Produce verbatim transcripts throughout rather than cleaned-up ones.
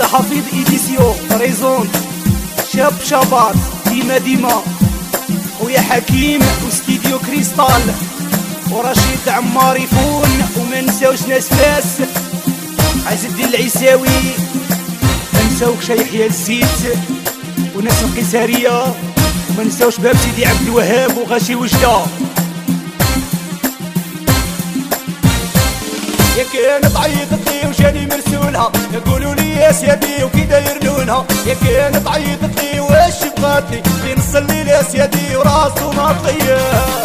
حفيظ إيديسيو ريزون شاب شابات ديما ديما خويا حكيم واستديو كريستال ورشيد عمار يفون وما نساوش ناس فاس عز الدين العيساوي ما نساوكش يحيى الزيت وناس القيسارية وما نساوش باب سيدي عبد الوهاب وغاشي وجده. يا كانت عيطت لي وجاني مرسولها يقولوا لي يا سيدي وكي داير لونها. يا كانت عيطت لي واش بغاتلي في نص الليل يا سيدي وراسو مطية.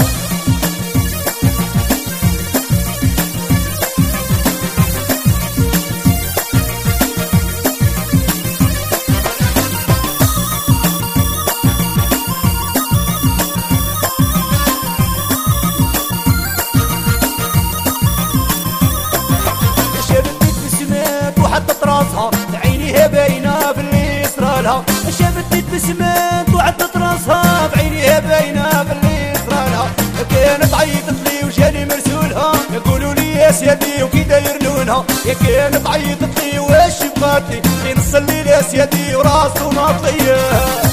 حطت راسها بعينيها باينه باللي صرالها. شابت بسمات وعطت راسها بعينيها باينه باللي صرالها. كانت عيطت لي وجاني مرسولها يقولوا لي يا سيدي وكي داير لونها. يا كانت عيطت لي واش بغاتلي في نص الليل يا سيدي وراسو مطيه.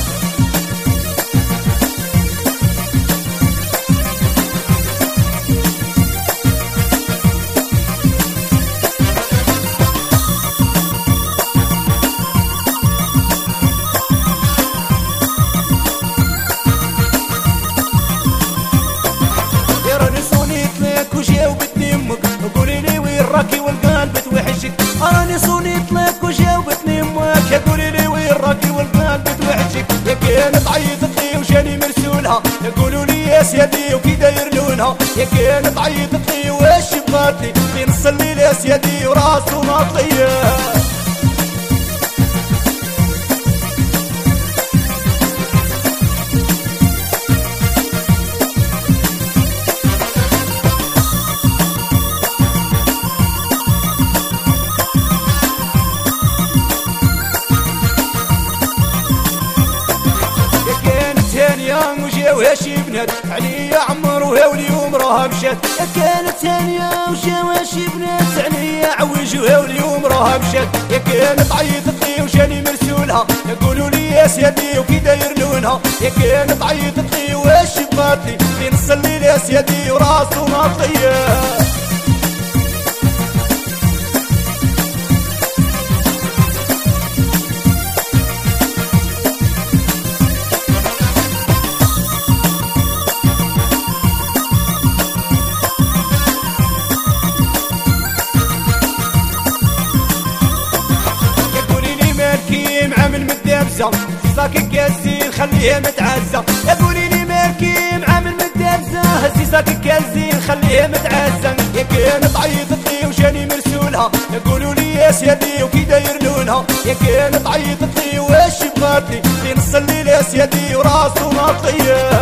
وجاوبتني امك قولي لي وين راكي والقلب توحشك. راني صونيت لك وجاوبتني امك قولي لي وين راكي والقلب توحشك. يا كانت عيطت لي وجاني مرسولها يقولوا لي يا سيدي وكي داير لونها. يا كانت عيطت لي واش بغاتلي في نص الليل يا سيدي وراسو مطيه. وجاوها شي بنات عليا عمر وها واليوم راها مشات. يا كانت ثانية وجاوها شي بنات عليا عوج وها واليوم راها مشات. يا كانت عيطت لي وجاني مرسولها يقولوا لي يا سيدي وكي داير لونها. يا كانت عيطت لي واش بغاتلي في نص الليل يا سيدي وراسو مطيه. معامل مدابزة سيساك كازين خليها متعزة. يقولي لي مالكي معامل مدابزة سيساك كازين خليها متعزة. يا كانت عيطت لي وجاني مرسولها يقولوا لي يا سيدي وكي داير لونها. يا كانت عيطت لي واش بغاتلي في نص الليل يا سيدي وراسو مطيه.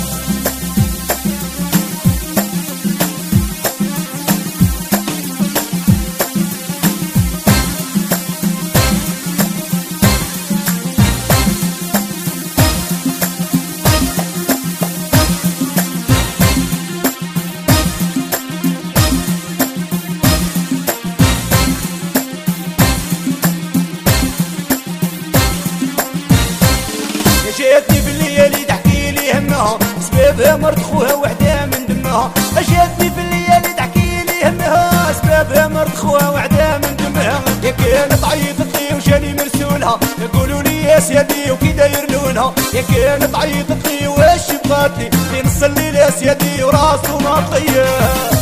جاتني بالليالي تحكي لي همها سبابها مرت خوها وحده من دمها. جاتني بالليالي تحكي لي همها سبابها مرت خوها وحده من دمها. يا كانت عيطت لي وجاني مرسولها يقولوا لي يا سيدي وكي داير لونها. يا كانت عيطت لي واش بغاتلي في نص الليل يا سيدي وراسو مطيه.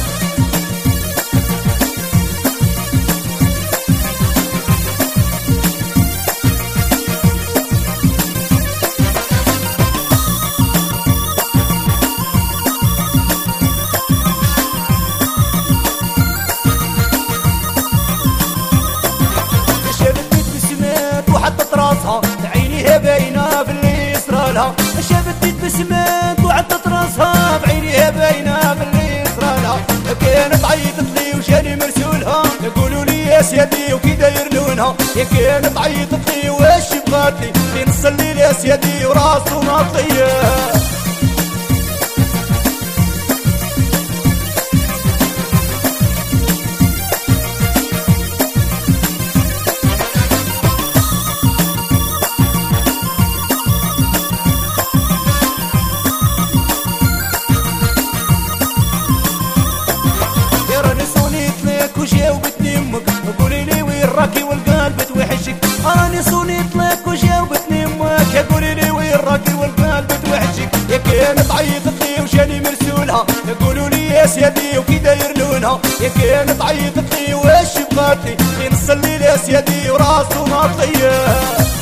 وحطت راسها بعينيها باينه باللي صرالها. شابت بسمات وعطت راسها بعينيها باينه باللي صرالها. كانت عيطت لي وجاني مرسولها يقولوا لي يا سيدي وكي داير لونها. يا كانت عيطت لي واش بغاتلي في نص الليل يا سيدي وراسو مطيه. يا كانت عيطت لي واش بغات لي في نص الليل يا سيدي وراسو مطيه.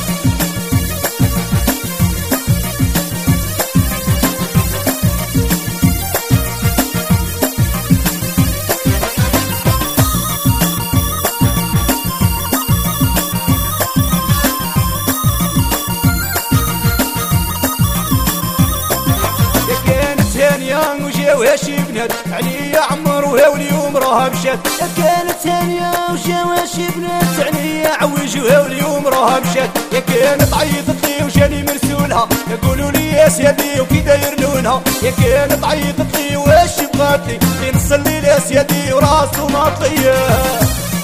وجاوها شي بنات عليا عمر وها واليوم راها مشات. يا كانت ثانية وجاوها شي بنات عليا عوج وها واليوم راها مشات. يا كانت عيطت لي وجاني مرسولها يقولوا لي يا سيدي وكي داير لونها. يا كانت عيطت لي واش بغات لي في نص الليل يا سيدي وراسو مطيه.